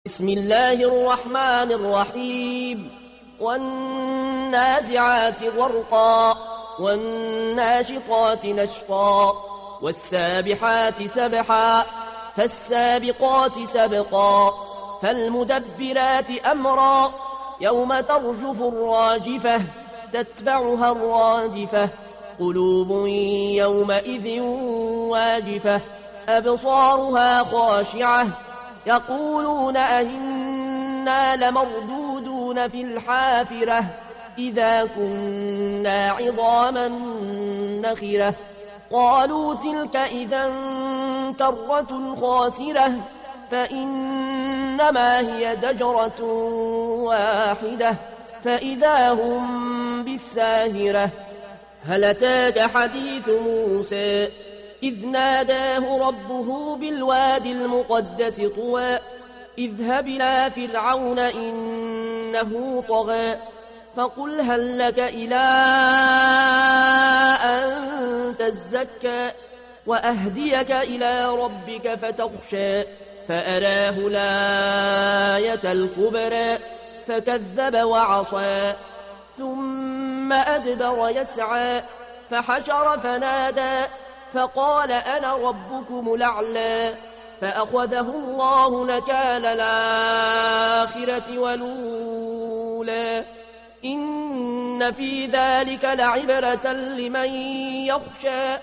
بسم الله الرحمن الرحيم والنازعات غرقا والناشطات نشطا والسابحات سبحا فالسابقات سبقا فالمدبرات أمرا يوم ترجف الراجفة تتبعها الرادفة قلوب يومئذ واجفة أبصارها خاشعة يقولون أئنا لمردودون في الحافرة إذا كنا عظاما نخرة قالوا تلك إذا كرة خاسرة فإنما هي زجرة واحدة فإذا هم بالساهرة هل أتاك حديث موسى إذ ناداه ربه بالوادي المقدس طوى اذهب إلى فرعون إنه طغى فقل هل لك إلى أن تزكى وأهديك إلى ربك فتخشى فأراه الآية الكبرى فكذب وعصى ثم أدبر يسعى فحشر فنادى فقال أنا ربكم الأعلى فأخذه الله نكال الآخرة والأولى إن في ذلك لعبرة لمن يخشى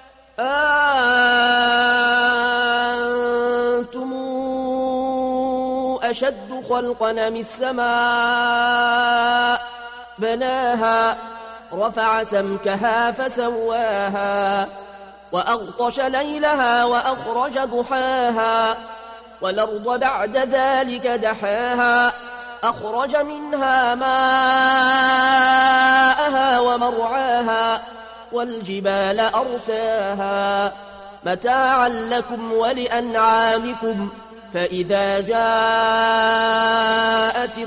أنتم أشد خلقا أم السماء بناها رفع سمكها فسواها وأغطش ليلها وأخرج ضحاها والأرض بعد ذلك دحاها أخرج منها ماءها ومرعاها والجبال أرساها متاعا لكم ولأنعامكم فإذا جاءت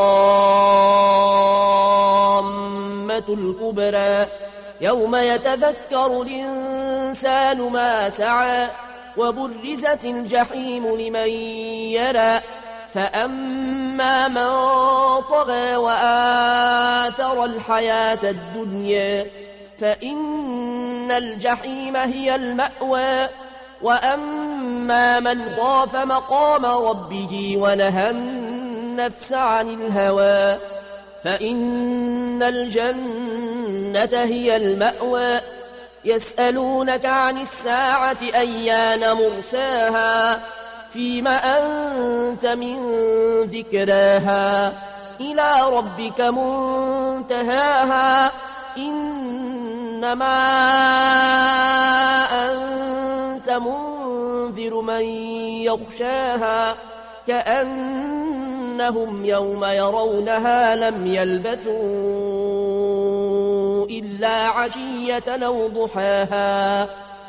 الطامة الكبرى يوم يتذكر الإنسان ما سعى وبرزت الجحيم لمن يرى فأما من طغى وآثر الحياة الدنيا فإن الجحيم هي المأوى وأما من خاف مقام ربه ونهى النفس عن الهوى فإن الجنة هي المأوى يسألونك عن الساعة أيان مرساها فيم أنت من ذكراها إلى ربك منتهاها إنما أنت منذر من يخشاها كأنهم يوم يرونها لم يلبثوا إلا عشية أو ضحاها